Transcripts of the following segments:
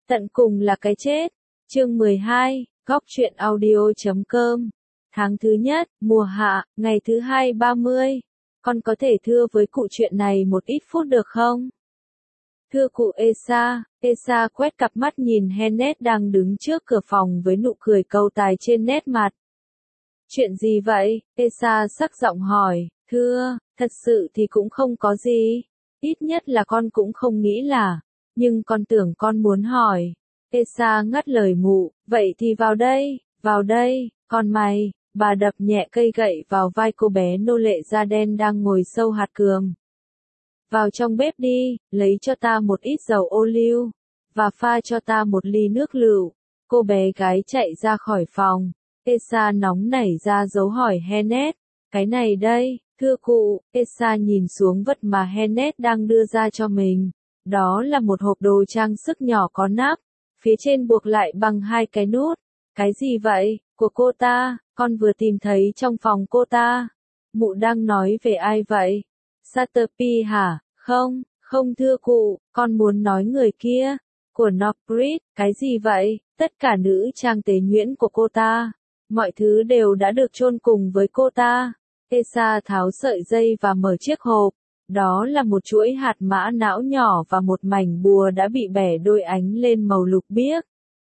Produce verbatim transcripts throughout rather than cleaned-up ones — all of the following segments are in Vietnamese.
Tận cùng là cái chết. Chương mười hai, góc truyện audio chấm com. Tháng thứ nhất, mùa hạ, ngày thứ hai ba mươi. Con có thể thưa với cụ chuyện này một ít phút được không? Thưa cụ Esa. Esa quét cặp mắt nhìn Hennet đang đứng trước cửa phòng với nụ cười câu tài trên nét mặt. Chuyện gì vậy? Esa sắc giọng hỏi. Thưa, thật sự thì cũng không có gì. Ít nhất là con cũng không nghĩ là. Nhưng con tưởng con muốn hỏi. Esa ngắt lời mụ. Vậy thì vào đây, vào đây, con mày. Bà đập nhẹ cây gậy vào vai cô bé nô lệ da đen đang ngồi sâu hạt cườm. Vào trong bếp đi, lấy cho ta một ít dầu ô liu, và pha cho ta một ly nước lựu. Cô bé gái chạy ra khỏi phòng. Esa nóng nảy ra dấu hỏi Hennet. Cái này đây, thưa cụ. Esa nhìn xuống vật mà Hennet đang đưa ra cho mình. Đó là một hộp đồ trang sức nhỏ có nắp, phía trên buộc lại bằng hai cái nút. Cái gì vậy? Của cô ta, con vừa tìm thấy trong phòng cô ta. Mụ đang nói về ai vậy? Saterpi hả? Không, không thưa cụ, con muốn nói người kia. Của Northbridge. Cái gì vậy? Tất cả nữ trang tế nhuyễn của cô ta. Mọi thứ đều đã được chôn cùng với cô ta. Esa tháo sợi dây và mở chiếc hộp. Đó là một chuỗi hạt mã não nhỏ và một mảnh bùa đã bị bẻ đôi ánh lên màu lục biếc.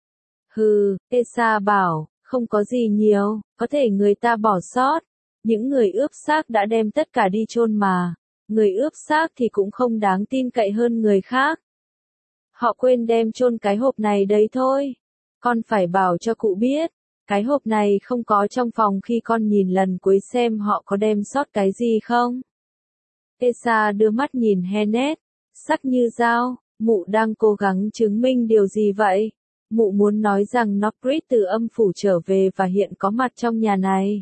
Hừ, Esa bảo, không có gì nhiều, có thể người ta bỏ sót. Những người ướp xác đã đem tất cả đi chôn mà. Người ướp xác thì cũng không đáng tin cậy hơn người khác. Họ quên đem chôn cái hộp này đấy thôi. Con phải bảo cho cụ biết. Cái hộp này không có trong phòng khi con nhìn lần cuối xem họ có đem sót cái gì không. Esa đưa mắt nhìn Hennet, sắc như dao. Mụ đang cố gắng chứng minh điều gì vậy? Mụ muốn nói rằng Northbridge từ âm phủ trở về và hiện có mặt trong nhà này.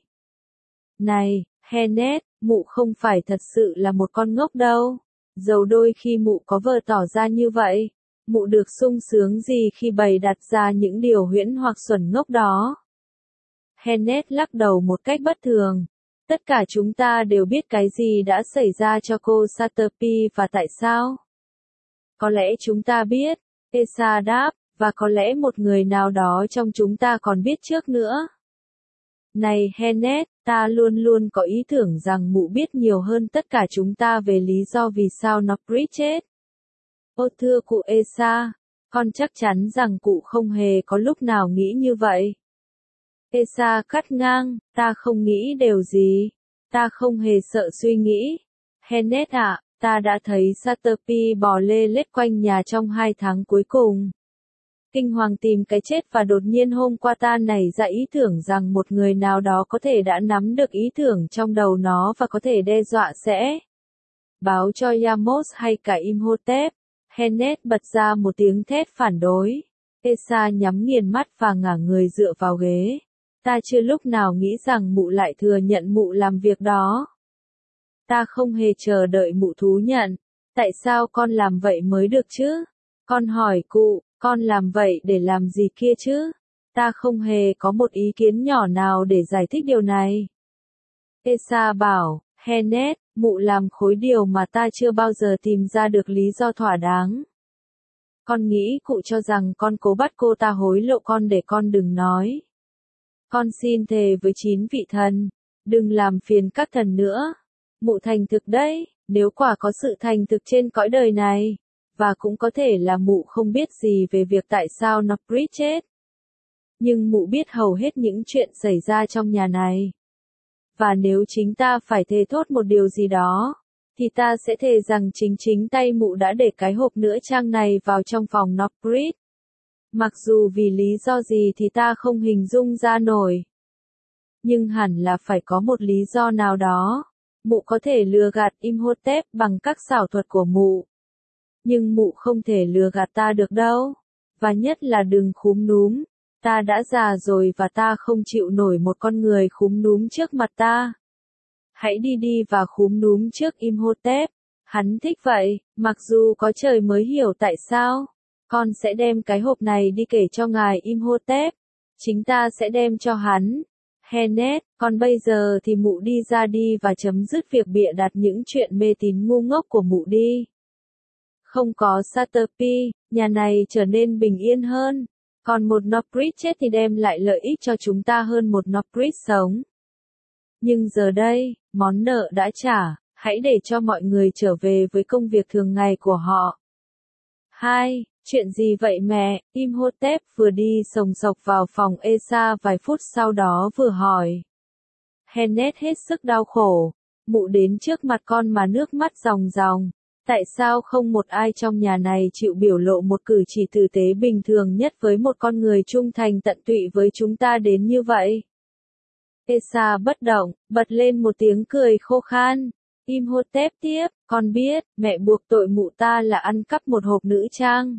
Này, Hennet, mụ không phải thật sự là một con ngốc đâu. Dẫu đôi khi mụ có vờ tỏ ra như vậy, mụ được sung sướng gì khi bày đặt ra những điều huyễn hoặc xuẩn ngốc đó. Hennet lắc đầu một cách bất thường. Tất cả chúng ta đều biết cái gì đã xảy ra cho cô Saterpi và tại sao. Có lẽ chúng ta biết, Esa đáp, và có lẽ một người nào đó trong chúng ta còn biết trước nữa. Này Hennet, ta luôn luôn có ý tưởng rằng mụ biết nhiều hơn tất cả chúng ta về lý do vì sao Northbridge chết. Ô thưa cụ Esa, con chắc chắn rằng cụ không hề có lúc nào nghĩ như vậy. Esa cắt ngang, ta không nghĩ điều gì. Ta không hề sợ suy nghĩ. Hennet ạ, ta đã thấy Saterpi bò lê lết quanh nhà trong hai tháng cuối cùng. Kinh hoàng tìm cái chết và đột nhiên hôm qua ta nảy ra ý tưởng rằng một người nào đó có thể đã nắm được ý tưởng trong đầu nó và có thể đe dọa sẽ báo cho Yamos hay cả Imhotep. Hennet bật ra một tiếng thét phản đối. Esa nhắm nghiền mắt và ngả người dựa vào ghế. Ta chưa lúc nào nghĩ rằng mụ lại thừa nhận mụ làm việc đó. Ta không hề chờ đợi mụ thú nhận. Tại sao con làm vậy mới được chứ? Con hỏi cụ, con làm vậy để làm gì kia chứ? Ta không hề có một ý kiến nhỏ nào để giải thích điều này. Esa bảo, Hennet, mụ làm khối điều mà ta chưa bao giờ tìm ra được lý do thỏa đáng. Con nghĩ cụ cho rằng con cố bắt cô ta hối lộ con để con đừng nói. Con xin thề với chín vị thần, đừng làm phiền các thần nữa. Mụ thành thực đấy, nếu quả có sự thành thực trên cõi đời này, và cũng có thể là mụ không biết gì về việc tại sao Northbridge chết. Nhưng mụ biết hầu hết những chuyện xảy ra trong nhà này. Và nếu chính ta phải thề thốt một điều gì đó, thì ta sẽ thề rằng chính chính tay mụ đã để cái hộp nữ trang này vào trong phòng Northbridge. Mặc dù vì lý do gì thì ta không hình dung ra nổi. Nhưng hẳn là phải có một lý do nào đó. Mụ có thể lừa gạt Imhotep bằng các xảo thuật của mụ. Nhưng mụ không thể lừa gạt ta được đâu. Và nhất là đừng khúm núm. Ta đã già rồi và ta không chịu nổi một con người khúm núm trước mặt ta. Hãy đi đi và khúm núm trước Imhotep. Hắn thích vậy, mặc dù có trời mới hiểu tại sao. Con sẽ đem cái hộp này đi kể cho ngài Imhotep. Chính ta sẽ đem cho hắn. Hennet, còn bây giờ thì mụ đi ra đi và chấm dứt việc bịa đặt những chuyện mê tín ngu ngốc của mụ đi. Không có Satrapi, nhà này trở nên bình yên hơn. Còn một Nobrit chết thì đem lại lợi ích cho chúng ta hơn một Nobrit sống. Nhưng giờ đây, món nợ đã trả, hãy để cho mọi người trở về với công việc thường ngày của họ. hai. Chuyện gì vậy mẹ? Imhotep vừa đi sồng sộc vào phòng Esa vài phút sau đó vừa hỏi. Hennet hết sức đau khổ. Mụ đến trước mặt con mà nước mắt ròng ròng. Tại sao không một ai trong nhà này chịu biểu lộ một cử chỉ tử tế bình thường nhất với một con người trung thành tận tụy với chúng ta đến như vậy? Esa bất động, bật lên một tiếng cười khô khan. Imhotep tiếp, con biết, mẹ buộc tội mụ ta là ăn cắp một hộp nữ trang.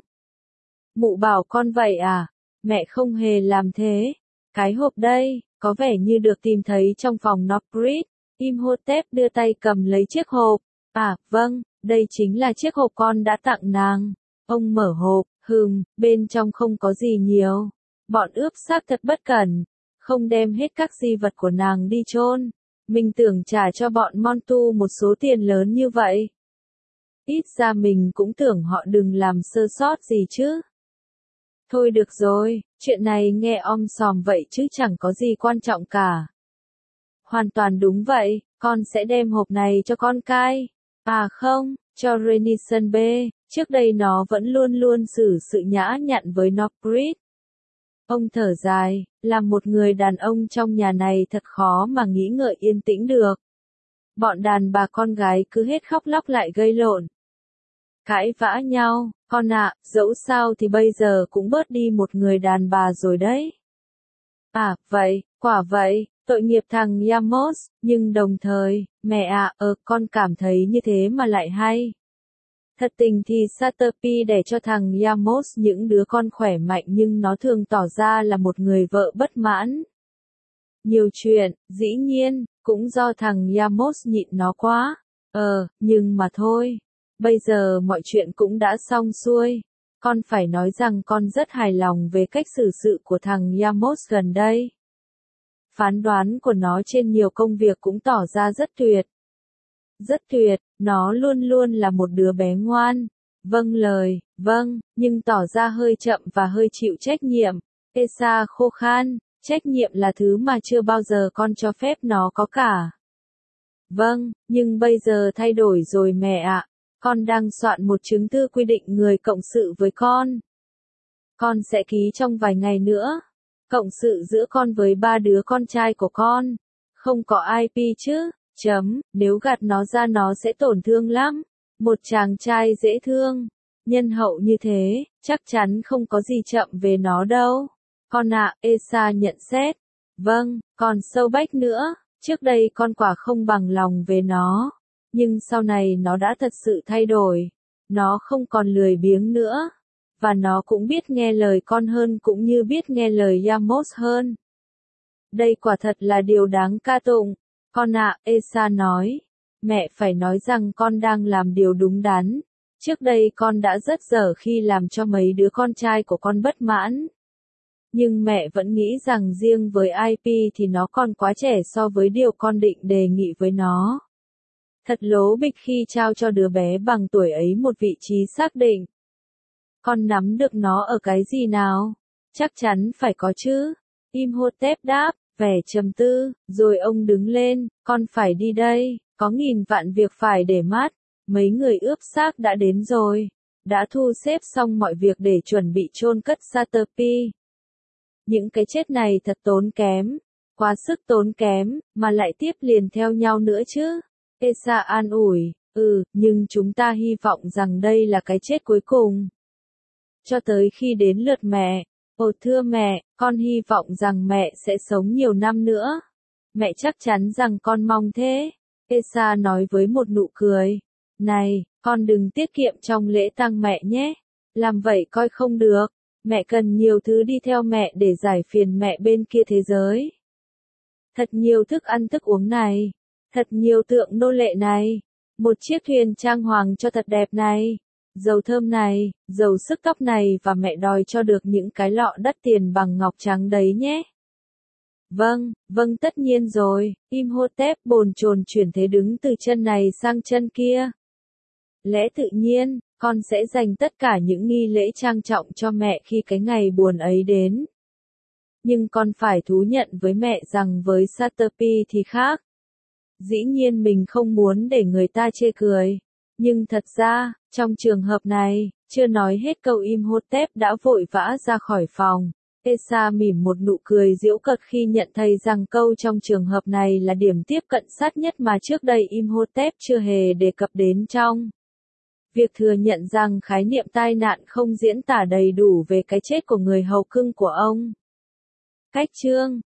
Mụ bảo con vậy à? Mẹ không hề làm thế. Cái hộp đây, có vẻ như được tìm thấy trong phòng Nobrit. Imhotep đưa tay cầm lấy chiếc hộp. À, vâng, đây chính là chiếc hộp con đã tặng nàng. Ông mở hộp, hừm, bên trong không có gì nhiều. Bọn ướp xác thật bất cẩn. Không đem hết các di vật của nàng đi chôn. Mình tưởng trả cho bọn Montu một số tiền lớn như vậy. Ít ra mình cũng tưởng họ đừng làm sơ sót gì chứ. Thôi được rồi, chuyện này nghe om sòm vậy chứ chẳng có gì quan trọng cả. Hoàn toàn đúng vậy, con sẽ đem hộp này cho con cai. À không, cho Renison B, trước đây nó vẫn luôn luôn xử sự nhã nhặn với Nobrit. Ông thở dài, làm một người đàn ông trong nhà này thật khó mà nghĩ ngợi yên tĩnh được. Bọn đàn bà con gái cứ hết khóc lóc lại gây lộn. Cãi vã nhau, con ạ, dẫu sao thì bây giờ cũng bớt đi một người đàn bà rồi đấy. À, vậy, quả vậy, tội nghiệp thằng Yamos, nhưng đồng thời, mẹ ạ, ờ, con cảm thấy như thế mà lại hay. Thật tình thì Satrapi đẻ cho thằng Yamos những đứa con khỏe mạnh nhưng nó thường tỏ ra là một người vợ bất mãn. Nhiều chuyện, dĩ nhiên, cũng do thằng Yamos nhịn nó quá. Ờ, nhưng mà thôi. Bây giờ mọi chuyện cũng đã xong xuôi. Con phải nói rằng con rất hài lòng về cách xử sự của thằng Yamos gần đây. Phán đoán của nó trên nhiều công việc cũng tỏ ra rất tuyệt. Rất tuyệt, nó luôn luôn là một đứa bé ngoan. Vâng lời, vâng, nhưng tỏ ra hơi chậm và hơi chịu trách nhiệm. Esa khô khan, trách nhiệm là thứ mà chưa bao giờ con cho phép nó có cả. Vâng, nhưng bây giờ thay đổi rồi mẹ ạ. Con đang soạn một chứng thư quy định người cộng sự với con. Con sẽ ký trong vài ngày nữa. Cộng sự giữa con với ba đứa con trai của con. Không có i pê chứ, chấm, nếu gạt nó ra nó sẽ tổn thương lắm. Một chàng trai dễ thương, nhân hậu như thế, chắc chắn không có gì chậm về nó đâu. Con ạ, à, Esa nhận xét. Vâng, còn sâu bách nữa, trước đây con quả không bằng lòng về nó. Nhưng sau này nó đã thật sự thay đổi. Nó không còn lười biếng nữa. Và nó cũng biết nghe lời con hơn cũng như biết nghe lời Yamos hơn. Đây quả thật là điều đáng ca tụng. Con ạ, à, Esa nói. Mẹ phải nói rằng con đang làm điều đúng đắn. Trước đây con đã rất dở khi làm cho mấy đứa con trai của con bất mãn. Nhưng mẹ vẫn nghĩ rằng riêng với i pê thì nó còn quá trẻ so với điều con định đề nghị với nó. Thật lố bịch khi trao cho đứa bé bằng tuổi ấy một vị trí xác định. Con nắm được nó ở cái gì nào? Chắc chắn phải có chứ. Imhotep đáp, vẻ trầm tư, rồi ông đứng lên, con phải đi đây, có nghìn vạn việc phải để mắt. Mấy người ướp xác đã đến rồi, đã thu xếp xong mọi việc để chuẩn bị chôn cất Satrapi. Những cái chết này thật tốn kém, quá sức tốn kém, mà lại tiếp liền theo nhau nữa chứ. Esa an ủi, ừ, nhưng chúng ta hy vọng rằng đây là cái chết cuối cùng. Cho tới khi đến lượt mẹ, ồ thưa mẹ, con hy vọng rằng mẹ sẽ sống nhiều năm nữa. Mẹ chắc chắn rằng con mong thế. Esa nói với một nụ cười. Này, con đừng tiết kiệm trong lễ tang mẹ nhé. Làm vậy coi không được. Mẹ cần nhiều thứ đi theo mẹ để giải phiền mẹ bên kia thế giới. Thật nhiều thức ăn thức uống này. Thật nhiều tượng nô lệ này. Một chiếc thuyền trang hoàng cho thật đẹp này. Dầu thơm này, dầu sức tóc này và mẹ đòi cho được những cái lọ đắt tiền bằng ngọc trắng đấy nhé. Vâng, vâng tất nhiên rồi. Imhotep bồn chồn chuyển thế đứng từ chân này sang chân kia. Lẽ tự nhiên, con sẽ dành tất cả những nghi lễ trang trọng cho mẹ khi cái ngày buồn ấy đến. Nhưng con phải thú nhận với mẹ rằng với Satepi thì khác. Dĩ nhiên mình không muốn để người ta chê cười. Nhưng thật ra, trong trường hợp này, chưa nói hết câu Imhotep đã vội vã ra khỏi phòng. Esa mỉm một nụ cười giễu cợt khi nhận thấy rằng câu trong trường hợp này là điểm tiếp cận sát nhất mà trước đây Imhotep chưa hề đề cập đến trong. Việc thừa nhận rằng khái niệm tai nạn không diễn tả đầy đủ về cái chết của người hầu cưng của ông. Cách chương